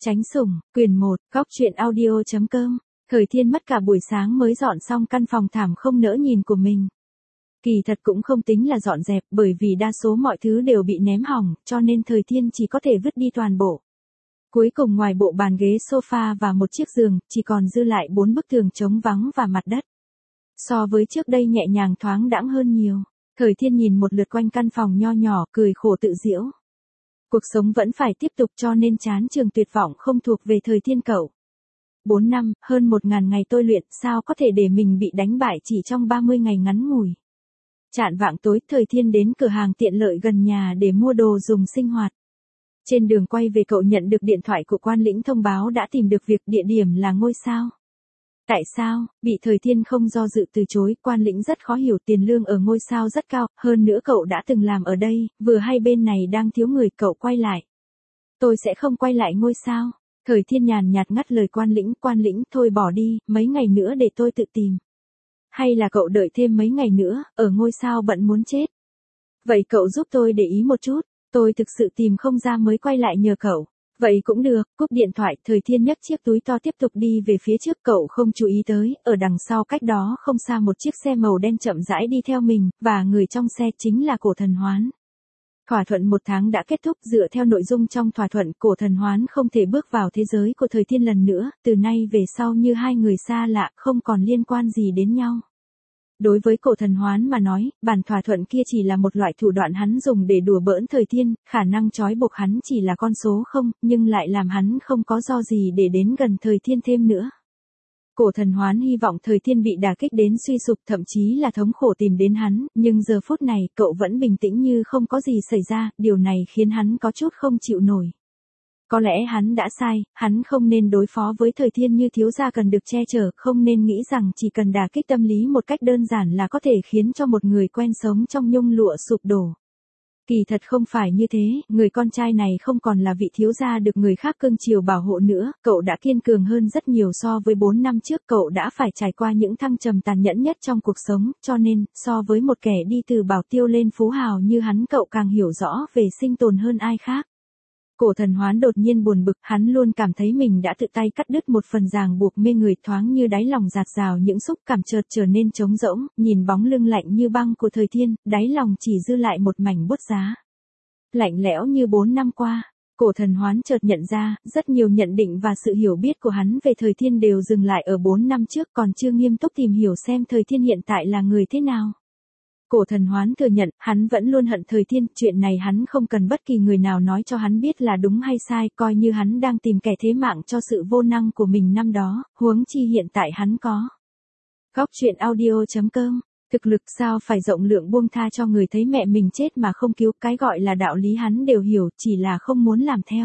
Tránh sủng, quyền 1, góc truyện audio.com. Thời Thiên mất cả buổi sáng mới dọn xong căn phòng thảm không nỡ nhìn của mình. Kỳ thật cũng không tính là dọn dẹp, bởi vì đa số mọi thứ đều bị ném hỏng, cho nên Thời Thiên chỉ có thể vứt đi toàn bộ. Cuối cùng ngoài bộ bàn ghế sofa và một chiếc giường, chỉ còn dư lại 4 bức tường trống vắng và mặt đất. So với trước đây nhẹ nhàng thoáng đãng hơn nhiều. Thời Thiên nhìn một lượt quanh căn phòng nho nhỏ, cười khổ tự giễu. Cuộc sống vẫn phải tiếp tục, cho nên chán trường tuyệt vọng không thuộc về Thời Thiên cậu. 4 năm, hơn 1000 ngày tôi luyện, sao có thể để mình bị đánh bại chỉ trong 30 ngày ngắn ngủi. Chạng vạng tối, Thời Thiên đến cửa hàng tiện lợi gần nhà để mua đồ dùng sinh hoạt. Trên đường quay về cậu nhận được điện thoại của quan lĩnh thông báo đã tìm được việc, địa điểm là ngôi sao. Tại sao? Bị Thời Thiên không do dự từ chối, quan lĩnh rất khó hiểu, tiền lương ở ngôi sao rất cao, hơn nữa cậu đã từng làm ở đây, vừa hay bên này đang thiếu người, cậu quay lại. Tôi sẽ không quay lại ngôi sao. Thời Thiên nhàn nhạt ngắt lời quan lĩnh thôi bỏ đi, mấy ngày nữa để tôi tự tìm. Hay là cậu đợi thêm mấy ngày nữa, ở ngôi sao bận muốn chết. Vậy cậu giúp tôi để ý một chút, tôi thực sự tìm không ra mới quay lại nhờ cậu. Vậy cũng được, cúp điện thoại, Thời Thiên nhấc chiếc túi to tiếp tục đi về phía trước, cậu không chú ý tới, ở đằng sau cách đó không xa một chiếc xe màu đen chậm rãi đi theo mình, và người trong xe chính là Cổ Thần Hoán. Thỏa thuận 1 tháng đã kết thúc, dựa theo nội dung trong thỏa thuận, Cổ Thần Hoán không thể bước vào thế giới của Thời Thiên lần nữa, từ nay về sau như hai người xa lạ, không còn liên quan gì đến nhau. Đối với Cổ Thần Hoán mà nói, bản thỏa thuận kia chỉ là một loại thủ đoạn hắn dùng để đùa bỡn Thời Thiên, khả năng trói buộc hắn chỉ là con số 0, nhưng lại làm hắn không có do gì để đến gần Thời Thiên thêm nữa. Cổ Thần Hoán hy vọng Thời Thiên bị đả kích đến suy sụp, thậm chí là thống khổ tìm đến hắn, nhưng giờ phút này, cậu vẫn bình tĩnh như không có gì xảy ra, điều này khiến hắn có chút không chịu nổi. Có lẽ hắn đã sai, hắn không nên đối phó với Thời Thiên như thiếu gia cần được che chở, không nên nghĩ rằng chỉ cần đả kích tâm lý một cách đơn giản là có thể khiến cho một người quen sống trong nhung lụa sụp đổ. Kỳ thật không phải như thế, người con trai này không còn là vị thiếu gia được người khác cưng chiều bảo hộ nữa, cậu đã kiên cường hơn rất nhiều so với 4 năm trước, cậu đã phải trải qua những thăng trầm tàn nhẫn nhất trong cuộc sống, cho nên, so với một kẻ đi từ bảo tiêu lên phú hào như hắn, cậu càng hiểu rõ về sinh tồn hơn ai khác. Cổ Thần Hoán đột nhiên buồn bực, hắn luôn cảm thấy mình đã tự tay cắt đứt một phần ràng buộc mê người, thoáng như đáy lòng dạt dào những xúc cảm chợt trở nên trống rỗng, nhìn bóng lưng lạnh như băng của Thời Thiên, đáy lòng chỉ dư lại một mảnh buốt giá. Lạnh lẽo như 4 năm qua, Cổ Thần Hoán chợt nhận ra, rất nhiều nhận định và sự hiểu biết của hắn về Thời Thiên đều dừng lại ở 4 năm trước, còn chưa nghiêm túc tìm hiểu xem Thời Thiên hiện tại là người thế nào. Cổ Thần Hoán thừa nhận, hắn vẫn luôn hận Thời Thiên, chuyện này hắn không cần bất kỳ người nào nói cho hắn biết là đúng hay sai, coi như hắn đang tìm kẻ thế mạng cho sự vô năng của mình năm đó, huống chi hiện tại hắn có. Góc truyện audio.com. Thực lực sao phải rộng lượng buông tha cho người thấy mẹ mình chết mà không cứu, cái gọi là đạo lý hắn đều hiểu, chỉ là không muốn làm theo.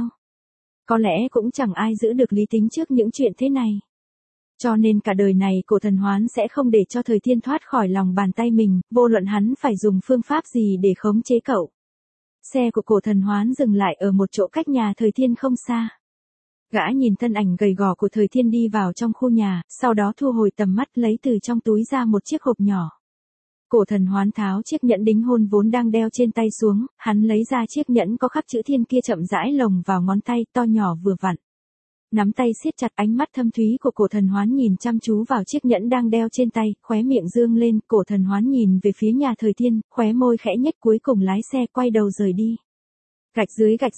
Có lẽ cũng chẳng ai giữ được lý tính trước những chuyện thế này. Cho nên cả đời này Cổ Thần Hoán sẽ không để cho Thời Thiên thoát khỏi lòng bàn tay mình, vô luận hắn phải dùng phương pháp gì để khống chế cậu. Xe của Cổ Thần Hoán dừng lại ở một chỗ cách nhà Thời Thiên không xa. Gã nhìn thân ảnh gầy gò của Thời Thiên đi vào trong khu nhà, sau đó thu hồi tầm mắt lấy từ trong túi ra một chiếc hộp nhỏ. Cổ Thần Hoán tháo chiếc nhẫn đính hôn vốn đang đeo trên tay xuống, hắn lấy ra chiếc nhẫn có khắc chữ Thiên kia chậm rãi lồng vào ngón tay, to nhỏ vừa vặn. Nắm tay siết chặt, ánh mắt thâm thúy của Cổ Thần Hoán nhìn chăm chú vào chiếc nhẫn đang đeo trên tay, khóe miệng dương lên, Cổ Thần Hoán nhìn về phía nhà Thời Thiên, khóe môi khẽ nhếch, cuối cùng lái xe quay đầu rời đi. Gạch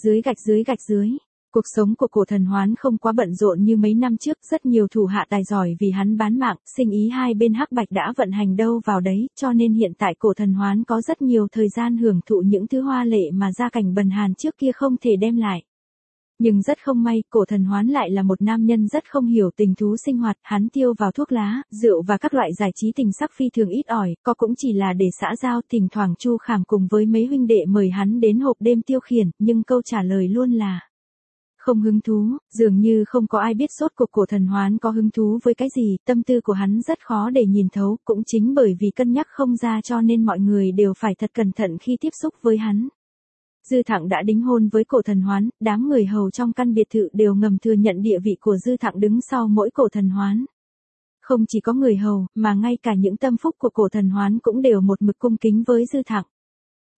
dưới. Cuộc sống của Cổ Thần Hoán không quá bận rộn như mấy năm trước, rất nhiều thủ hạ tài giỏi vì hắn bán mạng, sinh ý hai bên hắc bạch đã vận hành đâu vào đấy, cho nên hiện tại Cổ Thần Hoán có rất nhiều thời gian hưởng thụ những thứ hoa lệ mà gia cảnh bần hàn trước kia không thể đem lại. Nhưng rất không may, Cổ Thần Hoán lại là một nam nhân rất không hiểu tình thú sinh hoạt, hắn tiêu vào thuốc lá, rượu và các loại giải trí tình sắc phi thường ít ỏi, có cũng chỉ là để xã giao, thỉnh thoảng Chu Khảm cùng với mấy huynh đệ mời hắn đến hộp đêm tiêu khiển, nhưng câu trả lời luôn là không hứng thú, dường như không có ai biết rốt cuộc Cổ Thần Hoán có hứng thú với cái gì, tâm tư của hắn rất khó để nhìn thấu, cũng chính bởi vì cân nhắc không ra cho nên mọi người đều phải thật cẩn thận khi tiếp xúc với hắn. Dư Thặng đã đính hôn với Cổ Thần Hoán, đám người hầu trong căn biệt thự đều ngầm thừa nhận địa vị của Dư Thặng đứng sau mỗi Cổ Thần Hoán. Không chỉ có người hầu, mà ngay cả những tâm phúc của Cổ Thần Hoán cũng đều một mực cung kính với Dư Thặng.